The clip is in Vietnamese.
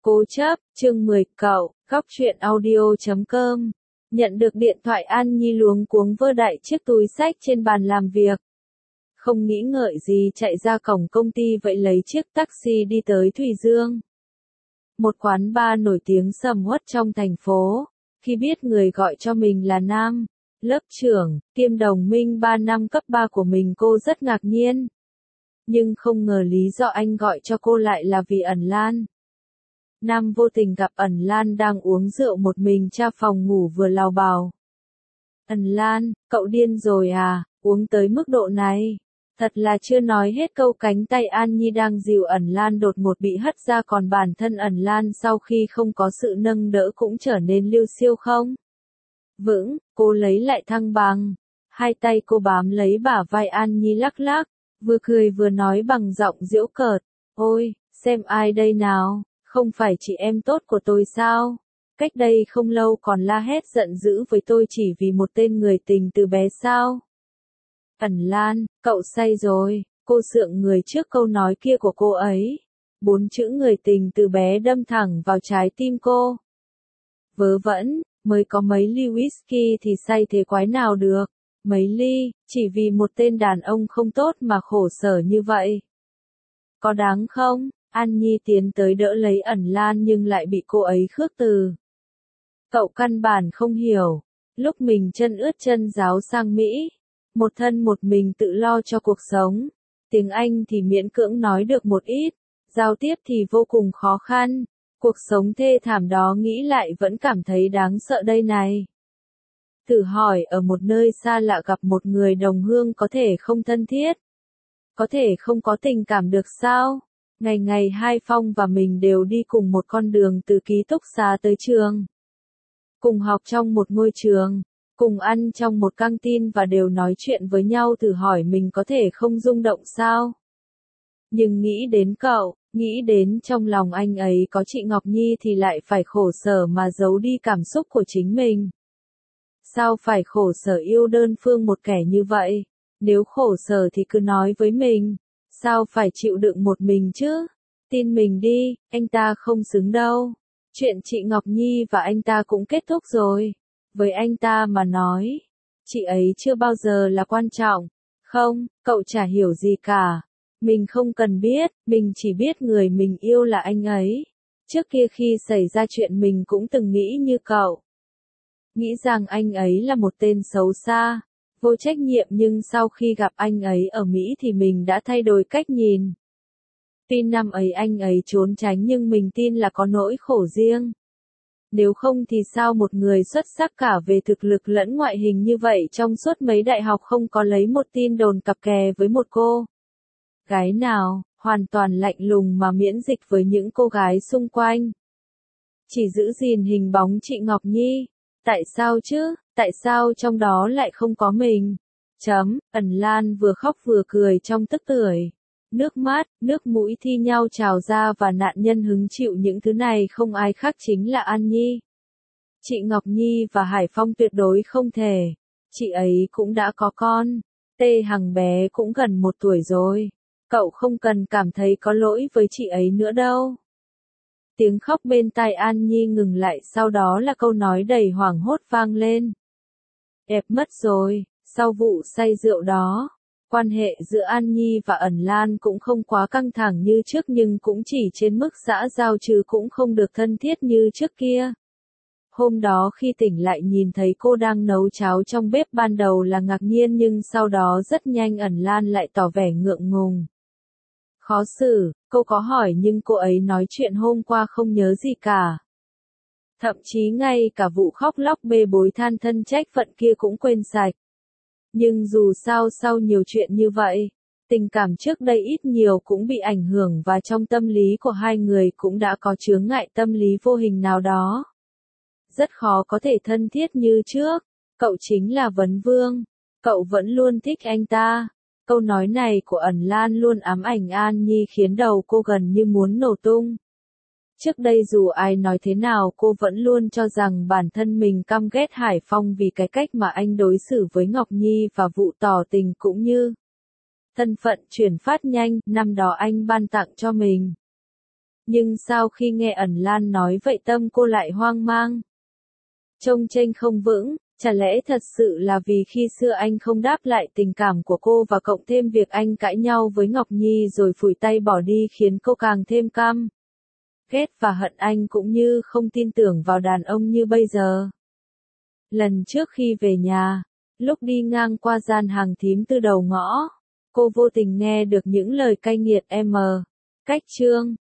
Cố chấp, chương 10 cậu, góc truyện audio.com. Nhận được điện thoại An Nhi luống cuống vơ đại chiếc túi xách trên bàn làm việc. Không nghĩ ngợi gì chạy ra cổng công ty vậy lấy chiếc taxi đi tới Thủy Dương. Một quán bar nổi tiếng sầm uất trong thành phố. Khi biết người gọi cho mình là Nam, lớp trưởng, kiêm đồng minh 3 năm cấp 3 của mình, cô rất ngạc nhiên. Nhưng không ngờ lý do anh gọi cho cô lại là vì Ẩn Lan. Nam vô tình gặp Ẩn Lan đang uống rượu một mình tra phòng ngủ vừa lào bào. Ẩn Lan, cậu điên rồi à, uống tới mức độ này. Thật là chưa nói hết câu, cánh tay An Nhi đang dìu Ẩn Lan đột ngột bị hất ra, còn bản thân Ẩn Lan sau khi không có sự nâng đỡ cũng trở nên liêu xiêu không vững. Cô lấy lại thăng bằng, hai tay cô bám lấy bả vai An Nhi lắc lắc, vừa cười vừa nói bằng giọng giễu cợt, ôi, xem ai đây nào, không phải chị em tốt của tôi sao? Cách đây không lâu còn la hét giận dữ với tôi chỉ vì một tên người tình từ bé sao? Ẩn Lan, cậu say rồi, cô sượng người trước câu nói kia của cô ấy. 4 chữ người tình từ bé đâm thẳng vào trái tim cô. Vớ vẩn, mới có mấy ly whisky thì say thế quái nào được, mấy ly, chỉ vì một tên đàn ông không tốt mà khổ sở như vậy. Có đáng không? An Nhi tiến tới đỡ lấy Ẩn Lan nhưng lại bị cô ấy khước từ. Cậu căn bản không hiểu, lúc mình chân ướt chân ráo sang Mỹ, một thân một mình tự lo cho cuộc sống, tiếng Anh thì miễn cưỡng nói được một ít, giao tiếp thì vô cùng khó khăn, cuộc sống thê thảm đó nghĩ lại vẫn cảm thấy đáng sợ đây này. Thử hỏi ở một nơi xa lạ gặp một người đồng hương có thể không thân thiết, có thể không có tình cảm được sao? Ngày ngày hai Phong và mình đều đi cùng một con đường từ ký túc xá tới trường. Cùng học trong một ngôi trường, cùng ăn trong một căng tin và đều nói chuyện với nhau, thử hỏi mình có thể không rung động sao? Nhưng nghĩ đến cậu, nghĩ đến trong lòng anh ấy có chị Ngọc Nhi thì lại phải khổ sở mà giấu đi cảm xúc của chính mình. Sao phải khổ sở yêu đơn phương một kẻ như vậy? Nếu khổ sở thì cứ nói với mình. Sao phải chịu đựng một mình chứ? Tin mình đi, anh ta không xứng đâu. Chuyện chị Ngọc Nhi và anh ta cũng kết thúc rồi. Với anh ta mà nói, chị ấy chưa bao giờ là quan trọng. Không, cậu chả hiểu gì cả. Mình không cần biết, mình chỉ biết người mình yêu là anh ấy. Trước kia khi xảy ra chuyện mình cũng từng nghĩ như cậu. Nghĩ rằng anh ấy là một tên xấu xa, vô trách nhiệm, nhưng sau khi gặp anh ấy ở Mỹ thì mình đã thay đổi cách nhìn. Tuy năm ấy anh ấy trốn tránh nhưng mình tin là có nỗi khổ riêng. Nếu không thì sao một người xuất sắc cả về thực lực lẫn ngoại hình như vậy trong suốt mấy đại học không có lấy một tin đồn cặp kè với một cô gái nào, hoàn toàn lạnh lùng mà miễn dịch với những cô gái xung quanh. Chỉ giữ gìn hình bóng chị Ngọc Nhi. Tại sao chứ? Tại sao trong đó lại không có mình? Ẩn Lan vừa khóc vừa cười trong tức tưởi. Nước mắt, nước mũi thi nhau trào ra và nạn nhân hứng chịu những thứ này không ai khác chính là An Nhi. Chị Ngọc Nhi và Hải Phong tuyệt đối không thể. Chị ấy cũng đã có con. Tê Hằng bé cũng gần 1 tuổi rồi. Cậu không cần cảm thấy có lỗi với chị ấy nữa đâu. Tiếng khóc bên tai An Nhi ngừng lại, sau đó là câu nói đầy hoảng hốt vang lên. Đẹp mất rồi, sau vụ say rượu đó, quan hệ giữa An Nhi và Ẩn Lan cũng không quá căng thẳng như trước nhưng cũng chỉ trên mức xã giao chứ cũng không được thân thiết như trước kia. Hôm đó khi tỉnh lại nhìn thấy cô đang nấu cháo trong bếp, ban đầu là ngạc nhiên nhưng sau đó rất nhanh Ẩn Lan lại tỏ vẻ ngượng ngùng. Khó xử, cô có hỏi nhưng cô ấy nói chuyện hôm qua không nhớ gì cả. Thậm chí ngay cả vụ khóc lóc bê bối than thân trách phận kia cũng quên sạch. Nhưng dù sao sau nhiều chuyện như vậy, tình cảm trước đây ít nhiều cũng bị ảnh hưởng và trong tâm lý của hai người cũng đã có chướng ngại tâm lý vô hình nào đó. Rất khó có thể thân thiết như trước. Cậu chính là Vấn Vương. Cậu vẫn luôn thích anh ta. Câu nói này của Ẩn Lan luôn ám ảnh An Nhi khiến đầu cô gần như muốn nổ tung. Trước đây dù ai nói thế nào cô vẫn luôn cho rằng bản thân mình căm ghét Hải Phong vì cái cách mà anh đối xử với Ngọc Nhi và vụ tỏ tình cũng như thân phận chuyển phát nhanh năm đó anh ban tặng cho mình. Nhưng sau khi nghe Ẩn Lan nói vậy tâm cô lại hoang mang. Trông chênh không vững, chả lẽ thật sự là vì khi xưa anh không đáp lại tình cảm của cô và cộng thêm việc anh cãi nhau với Ngọc Nhi rồi phủi tay bỏ đi khiến cô càng thêm căm ghét và hận anh cũng như không tin tưởng vào đàn ông như bây giờ. Lần trước khi về nhà, lúc đi ngang qua gian hàng thím từ đầu ngõ, cô vô tình nghe được những lời cay nghiệt cách Trương.